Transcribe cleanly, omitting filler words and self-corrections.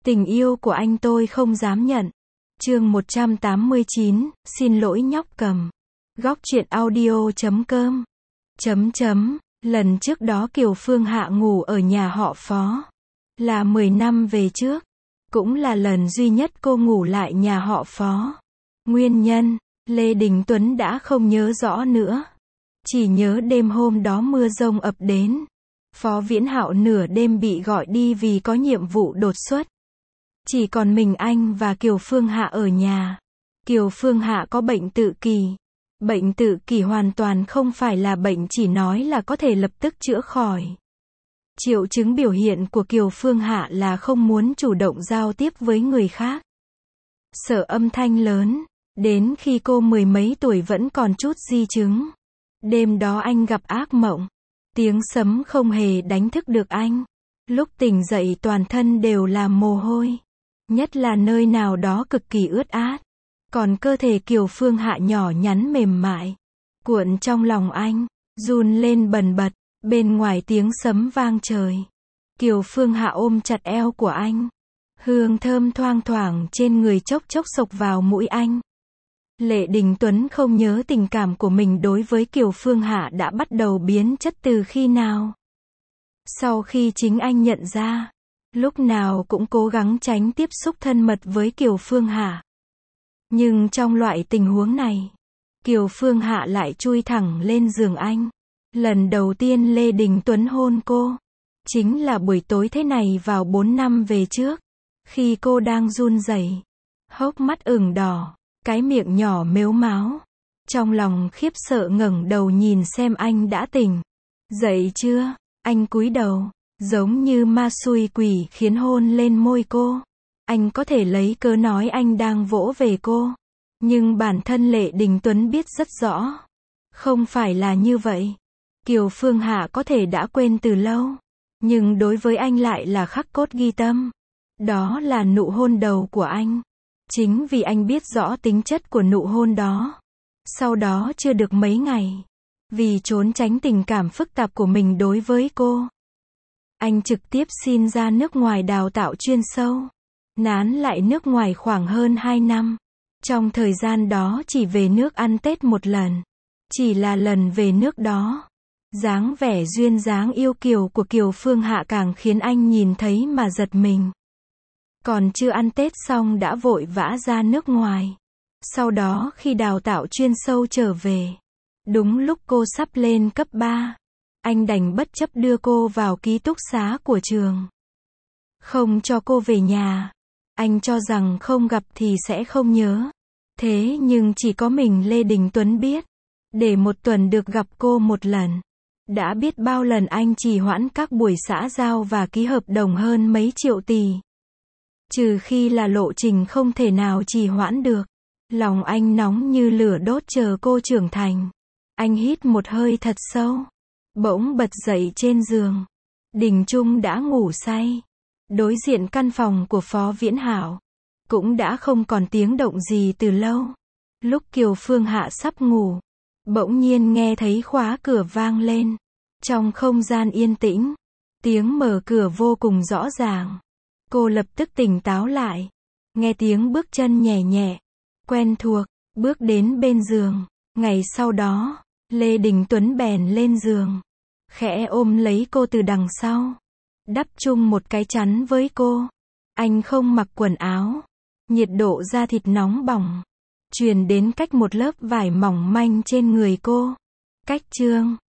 Tình yêu của anh tôi không dám nhận. Chương 189, xin lỗi nhóc cầm. Góc truyện audio.com. Lần trước đó Kiều Phương Hạ ngủ ở nhà họ Phó. Là 10 năm về trước. Cũng là lần duy nhất cô ngủ lại nhà họ Phó. Nguyên nhân, Lê Đình Tuấn đã không nhớ rõ nữa. Chỉ nhớ đêm hôm đó mưa giông ập đến. Phó Viễn Hạo nửa đêm bị gọi đi vì có nhiệm vụ đột xuất. Chỉ còn mình anh và Kiều Phương Hạ ở nhà. Kiều Phương Hạ có bệnh tự kỷ. Bệnh tự kỷ hoàn toàn không phải là bệnh chỉ nói là có thể lập tức chữa khỏi. Triệu chứng biểu hiện của Kiều Phương Hạ là không muốn chủ động giao tiếp với người khác. Sợ âm thanh lớn. Đến khi cô mười mấy tuổi vẫn còn chút di chứng. Đêm đó anh gặp ác mộng. Tiếng sấm không hề đánh thức được anh. Lúc tỉnh dậy toàn thân đều là mồ hôi. Nhất là nơi nào đó cực kỳ ướt át. Còn cơ thể Kiều Phương Hạ nhỏ nhắn mềm mại. Cuộn trong lòng anh. Run lên bần bật. Bên ngoài tiếng sấm vang trời. Kiều Phương Hạ ôm chặt eo của anh. Hương thơm thoang thoảng trên người chốc chốc xộc vào mũi anh. Lê Đình Tuấn không nhớ tình cảm của mình đối với Kiều Phương Hạ đã bắt đầu biến chất từ khi nào. Sau khi chính anh nhận ra, lúc nào cũng cố gắng tránh tiếp xúc thân mật với Kiều Phương Hạ. Nhưng trong loại tình huống này, Kiều Phương Hạ lại chui thẳng lên giường anh. Lần đầu tiên Lê Đình Tuấn hôn cô, chính là buổi tối thế này vào 4 năm về trước. Khi cô đang run rẩy, hốc mắt ửng đỏ, cái miệng nhỏ mếu máo. Trong lòng khiếp sợ ngẩng đầu nhìn xem anh đã tỉnh. Dậy chưa? Anh cúi đầu, giống như ma xui quỷ khiến hôn lên môi cô. Anh có thể lấy cớ nói anh đang vỗ về cô. Nhưng bản thân Lê Đình Tuấn biết rất rõ. Không phải là như vậy. Kiều Phương Hạ có thể đã quên từ lâu. Nhưng đối với anh lại là khắc cốt ghi tâm. Đó là nụ hôn đầu của anh. Chính vì anh biết rõ tính chất của nụ hôn đó. Sau đó chưa được mấy ngày. Vì trốn tránh tình cảm phức tạp của mình đối với cô. Anh trực tiếp xin ra nước ngoài đào tạo chuyên sâu. Nán lại nước ngoài khoảng hơn 2 năm. Trong thời gian đó chỉ về nước ăn Tết một lần. Chỉ là lần về nước đó. Dáng vẻ duyên dáng yêu kiều của Kiều Phương Hạ càng khiến anh nhìn thấy mà giật mình. Còn chưa ăn Tết xong đã vội vã ra nước ngoài. Sau đó khi đào tạo chuyên sâu trở về. Đúng lúc cô sắp lên cấp 3. Anh đành bất chấp đưa cô vào ký túc xá của trường. Không cho cô về nhà. Anh cho rằng không gặp thì sẽ không nhớ. Thế nhưng chỉ có mình Lê Đình Tuấn biết. Để một tuần được gặp cô một lần. Đã biết bao lần anh trì hoãn các buổi xã giao và ký hợp đồng hơn mấy triệu tỷ. Trừ khi là lộ trình không thể nào trì hoãn được. Lòng anh nóng như lửa đốt chờ cô trưởng thành. Anh hít một hơi thật sâu. Bỗng bật dậy trên giường. Đình Trung đã ngủ say. Đối diện căn phòng của Phó Viễn Hạo. Cũng đã không còn tiếng động gì từ lâu. Lúc Kiều Phương Hạ sắp ngủ. Bỗng nhiên nghe thấy khóa cửa vang lên. Trong không gian yên tĩnh. Tiếng mở cửa vô cùng rõ ràng. Cô lập tức tỉnh táo lại. Nghe tiếng bước chân nhẹ nhẹ. Quen thuộc. Bước đến bên giường. Ngày sau đó, Lê Đình Tuấn bèn lên giường. Khẽ ôm lấy cô từ đằng sau. Đắp chung một cái chắn với cô. Anh không mặc quần áo. Nhiệt độ da thịt nóng bỏng. Truyền đến cách một lớp vải mỏng manh trên người cô. Cách chương.